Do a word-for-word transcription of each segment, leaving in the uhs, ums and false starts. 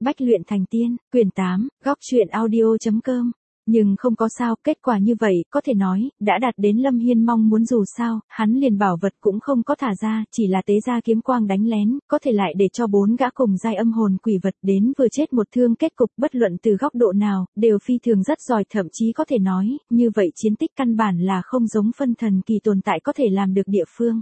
Bách luyện thành tiên, quyển tám, góc truyện audio.com. Nhưng không có sao, kết quả như vậy, có thể nói, đã đạt đến Lâm Hiên mong muốn dù sao, hắn liền bảo vật cũng không có thả ra, chỉ là tế ra kiếm quang đánh lén, có thể lại để cho bốn gã cùng giai âm hồn quỷ vật đến vừa chết một thương kết cục bất luận từ góc độ nào, đều phi thường rất giỏi thậm chí có thể nói, như vậy chiến tích căn bản là không giống phân thần kỳ tồn tại có thể làm được địa phương.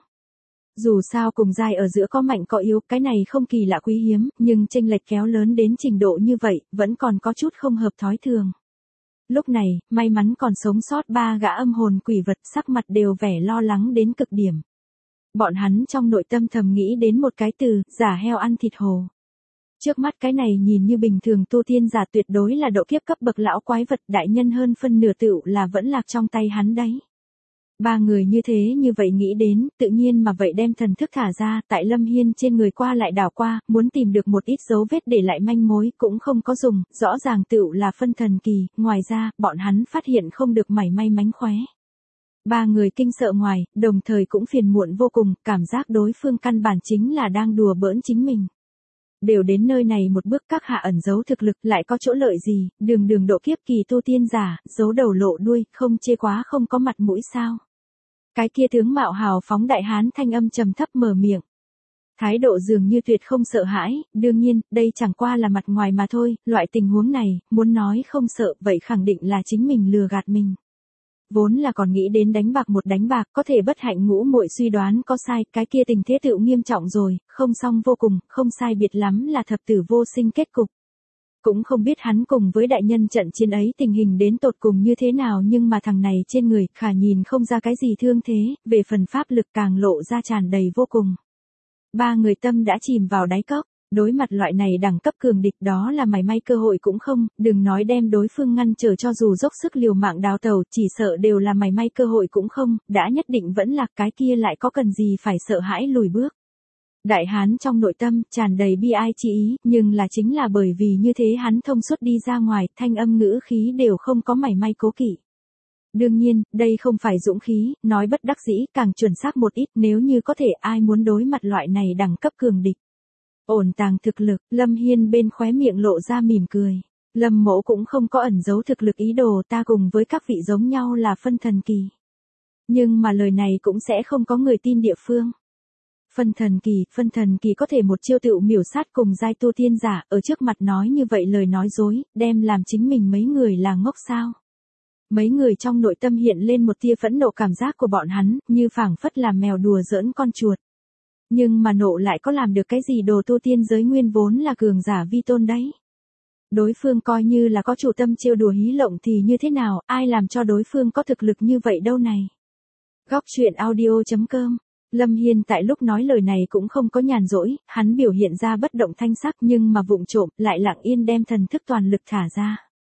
Dù sao cùng giai ở giữa có mạnh có yếu, cái này không kỳ lạ quý hiếm, nhưng chênh lệch kéo lớn đến trình độ như vậy, vẫn còn có chút không hợp thói thường. Lúc này, may mắn còn sống sót ba gã âm hồn quỷ vật sắc mặt đều vẻ lo lắng đến cực điểm. Bọn hắn trong nội tâm thầm nghĩ đến một cái từ, giả heo ăn thịt hồ. Trước mắt cái này nhìn như bình thường tu tiên giả tuyệt đối là độ kiếp cấp bậc lão quái vật đại nhân hơn phân nửa tựu là vẫn lạc trong tay hắn đấy. Ba người như thế như vậy nghĩ đến, tự nhiên mà vậy đem thần thức thả ra, tại Lâm Hiên trên người qua lại đảo qua, muốn tìm được một ít dấu vết để lại manh mối, cũng không có dùng, rõ ràng tựu là phân thần kỳ, ngoài ra, bọn hắn phát hiện không được mảy may mánh khóe. Ba người kinh sợ ngoài, đồng thời cũng phiền muộn vô cùng, cảm giác đối phương căn bản chính là đang đùa bỡn chính mình. Đều đến nơi này một bước các hạ ẩn giấu thực lực lại có chỗ lợi gì, đường đường độ kiếp kỳ tu tiên giả, giấu đầu lộ đuôi, không chê quá không có mặt mũi sao. Cái kia tướng mạo hào phóng đại hán thanh âm trầm thấp mở miệng. Thái độ dường như tuyệt không sợ hãi, đương nhiên, đây chẳng qua là mặt ngoài mà thôi, loại tình huống này, muốn nói không sợ, vậy khẳng định là chính mình lừa gạt mình. Vốn là còn nghĩ đến đánh bạc một đánh bạc, có thể bất hạnh ngũ muội suy đoán có sai, cái kia tình thế tựu nghiêm trọng rồi, không xong vô cùng, không sai biệt lắm là thập tử vô sinh kết cục. Cũng không biết hắn cùng với đại nhân trận chiến ấy tình hình đến tột cùng như thế nào nhưng mà thằng này trên người khả nhìn không ra cái gì thương thế, về phần pháp lực càng lộ ra tràn đầy vô cùng. Ba người tâm đã chìm vào đáy cốc, đối mặt loại này đẳng cấp cường địch đó là mảy may cơ hội cũng không, đừng nói đem đối phương ngăn trở cho dù dốc sức liều mạng đào tẩu chỉ sợ đều là mảy may cơ hội cũng không, đã nhất định vẫn là cái kia lại có cần gì phải sợ hãi lùi bước. Đại hán trong nội tâm tràn đầy bi ai chi ý, nhưng là chính là bởi vì như thế hắn thông suốt đi ra ngoài, thanh âm ngữ khí đều không có mảy may cố kỵ. Đương nhiên, đây không phải dũng khí, nói bất đắc dĩ, càng chuẩn xác một ít, nếu như có thể ai muốn đối mặt loại này đẳng cấp cường địch. Ổn tàng thực lực, Lâm Hiên bên khóe miệng lộ ra mỉm cười. Lâm Mỗ cũng không có ẩn giấu thực lực ý đồ, ta cùng với các vị giống nhau là phân thần kỳ. Nhưng mà lời này cũng sẽ không có người tin địa phương. Phân thần kỳ, phân thần kỳ có thể một chiêu tựu miểu sát cùng giai tu tiên giả, ở trước mặt nói như vậy lời nói dối, đem làm chính mình mấy người là ngốc sao. Mấy người trong nội tâm hiện lên một tia phẫn nộ cảm giác của bọn hắn, như phảng phất làm mèo đùa giỡn con chuột. Nhưng mà nộ lại có làm được cái gì đồ tu tiên giới nguyên vốn là cường giả vi tôn đấy. Đối phương coi như là có chủ tâm trêu đùa hí lộng thì như thế nào, ai làm cho đối phương có thực lực như vậy đâu này. Góc truyện audio.com. Lâm Hiên tại lúc nói lời này cũng không có nhàn rỗi, hắn biểu hiện ra bất động thanh sắc nhưng mà vụng trộm lại lặng yên đem thần thức toàn lực thả ra.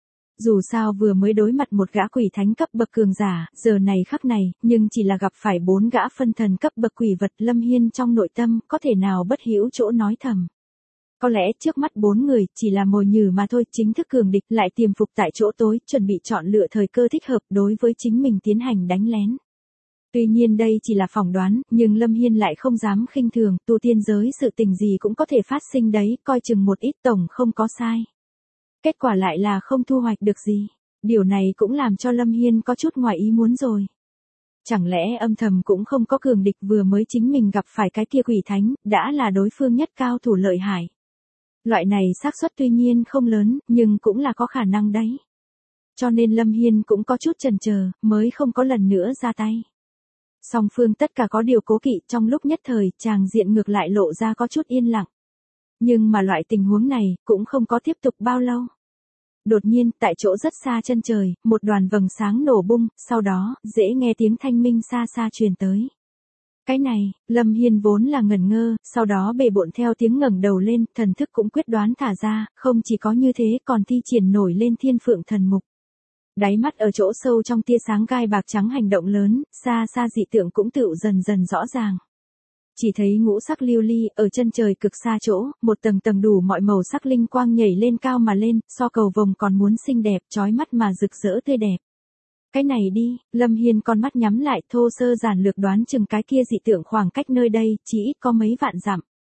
Dù sao vừa mới đối mặt một gã quỷ thánh cấp bậc cường giả, giờ này khắc này, nhưng chỉ là gặp phải bốn gã phân thần cấp bậc quỷ vật Lâm Hiên trong nội tâm có thể nào bất hữu chỗ nói thầm. Có lẽ trước mắt bốn người chỉ là mồi nhử mà thôi, chính thức cường địch lại tiềm phục tại chỗ tối, chuẩn bị chọn lựa thời cơ thích hợp đối với chính mình tiến hành đánh lén. Tuy nhiên đây chỉ là phỏng đoán, nhưng Lâm Hiên lại không dám khinh thường, tu tiên giới sự tình gì cũng có thể phát sinh đấy, coi chừng một ít tổng không có sai. Kết quả lại là không thu hoạch được gì. Điều này cũng làm cho Lâm Hiên có chút ngoài ý muốn rồi. Chẳng lẽ âm thầm cũng không có cường địch vừa mới chính mình gặp phải cái kia quỷ thánh, đã là đối phương nhất cao thủ lợi hại. Loại này xác suất tuy nhiên không lớn, nhưng cũng là có khả năng đấy. Cho nên Lâm Hiên cũng có chút chần chờ, mới không có lần nữa ra tay. Song phương tất cả có điều cố kỵ, trong lúc nhất thời, chàng diện ngược lại lộ ra có chút yên lặng. Nhưng mà loại tình huống này, cũng không có tiếp tục bao lâu. Đột nhiên, tại chỗ rất xa chân trời, một đoàn vầng sáng nổ bung, sau đó, dễ nghe tiếng thanh minh xa xa truyền tới. Cái này, Lâm Hiên vốn là ngẩn ngơ, sau đó bề bộn theo tiếng ngẩng đầu lên, thần thức cũng quyết đoán thả ra, không chỉ có như thế còn thi triển nổi lên thiên phượng thần mục. Đáy mắt ở chỗ sâu trong tia sáng gai bạc trắng hành động lớn, xa xa dị tượng cũng tựu dần dần rõ ràng. Chỉ thấy ngũ sắc lưu ly ở chân trời cực xa chỗ, một tầng tầng đủ mọi màu sắc linh quang nhảy lên cao mà lên, so cầu vồng còn muốn xinh đẹp, chói mắt mà rực rỡ tươi đẹp. Cái này đi, Lâm Hiên con mắt nhắm lại thô sơ giản lược đoán chừng cái kia dị tượng khoảng cách nơi đây, chỉ ít có mấy vạn dặm.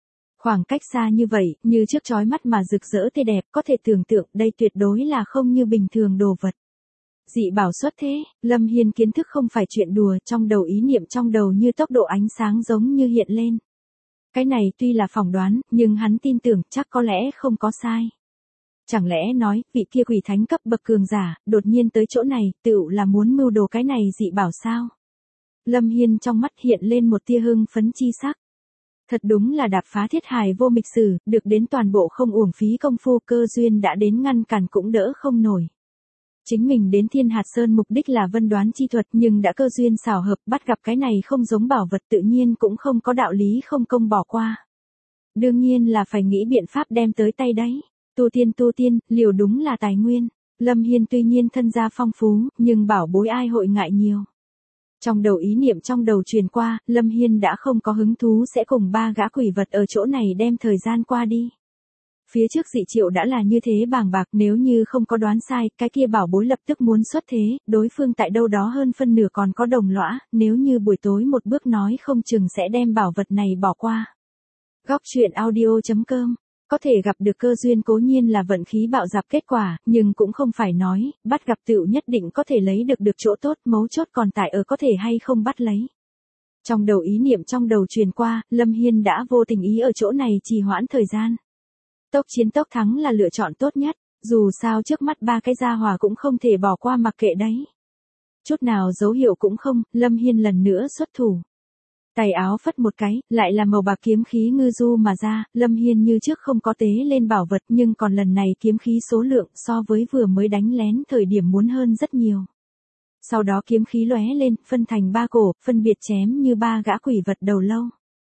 Khoảng cách xa như vậy, như trước chói mắt mà rực rỡ tê đẹp, có thể tưởng tượng đây tuyệt đối là không như bình thường đồ vật. Dị bảo xuất thế, Lâm Hiên kiến thức không phải chuyện đùa, trong đầu ý niệm trong đầu như tốc độ ánh sáng giống như hiện lên. Cái này tuy là phỏng đoán, nhưng hắn tin tưởng chắc có lẽ không có sai. Chẳng lẽ nói, vị kia quỷ thánh cấp bậc cường giả, đột nhiên tới chỗ này, tựu là muốn mưu đồ cái này dị bảo sao? Lâm Hiên trong mắt hiện lên một tia hưng phấn chi sắc. Thật đúng là đạp phá thiết hài vô mịch sử, được đến toàn bộ không uổng phí công phu, cơ duyên đã đến ngăn cản cũng đỡ không nổi. Chính mình đến Thiên Hạt Sơn mục đích là vân đoán chi thuật, nhưng đã cơ duyên xảo hợp bắt gặp cái này không giống bảo vật, tự nhiên cũng không có đạo lý không công bỏ qua. Đương nhiên là phải nghĩ biện pháp đem tới tay đấy. Tu tiên tu tiên, liều đúng là tài nguyên. Lâm Hiên tuy nhiên thân gia phong phú, nhưng bảo bối ai hội ngại nhiều. Trong đầu ý niệm trong đầu truyền qua, Lâm Hiên đã không có hứng thú sẽ cùng ba gã quỷ vật ở chỗ này đem thời gian qua đi. Phía trước dị triệu đã là như thế bàng bạc, nếu như không có đoán sai, cái kia bảo bối lập tức muốn xuất thế, đối phương tại đâu đó hơn phân nửa còn có đồng lõa, nếu như buổi tối một bước nói không chừng sẽ đem bảo vật này bỏ qua. Góc truyện audio chấm com. Có thể gặp được cơ duyên cố nhiên là vận khí bạo dạp kết quả, nhưng cũng không phải nói, bắt gặp tựu nhất định có thể lấy được được chỗ tốt, mấu chốt còn tại ở có thể hay không bắt lấy. Trong đầu ý niệm trong đầu truyền qua, Lâm Hiên đã vô tình ý ở chỗ này trì hoãn thời gian. Tốc chiến tốc thắng là lựa chọn tốt nhất, dù sao trước mắt ba cái gia hỏa cũng không thể bỏ qua mặc kệ đấy. Chút nào dấu hiệu cũng không, Lâm Hiên lần nữa xuất thủ. Tay áo phất một cái, lại là màu bạc kiếm khí ngư du mà ra, Lâm Hiên như trước không có tế lên bảo vật, nhưng còn lần này kiếm khí số lượng so với vừa mới đánh lén thời điểm muốn hơn rất nhiều. Sau đó kiếm khí lóe lên, phân thành ba cổ, phân biệt chém như ba gã quỷ vật đầu lâu.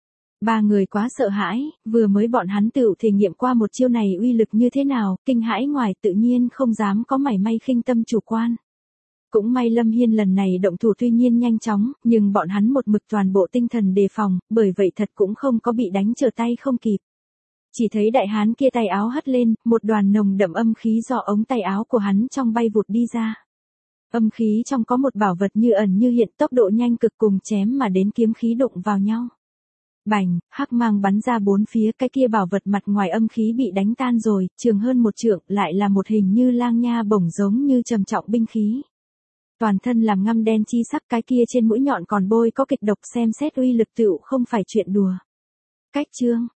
Ba người quá sợ hãi, vừa mới bọn hắn tự thể nghiệm qua một chiêu này uy lực như thế nào, kinh hãi ngoài tự nhiên không dám có mảy may khinh tâm chủ quan. Cũng may Lâm Hiên lần này động thủ tuy nhiên nhanh chóng, nhưng bọn hắn một mực toàn bộ tinh thần đề phòng, bởi vậy thật cũng không có bị đánh trở tay không kịp. Chỉ thấy đại hán kia tay áo hất lên, một đoàn nồng đậm âm khí do ống tay áo của hắn trong bay vụt đi ra. Âm khí trong có một bảo vật như ẩn như hiện, tốc độ nhanh cực cùng chém mà đến kiếm khí đụng vào nhau. Bành, hắc mang bắn ra bốn phía, cái kia bảo vật mặt ngoài âm khí bị đánh tan rồi, trường hơn một trượng, lại là một hình như lang nha bổng giống như trầm trọng binh khí. Toàn thân làm ngăm đen chi sắc, cái kia trên mũi nhọn còn bôi có kịch độc, xem xét uy lực tựu không phải chuyện đùa. Cách chương,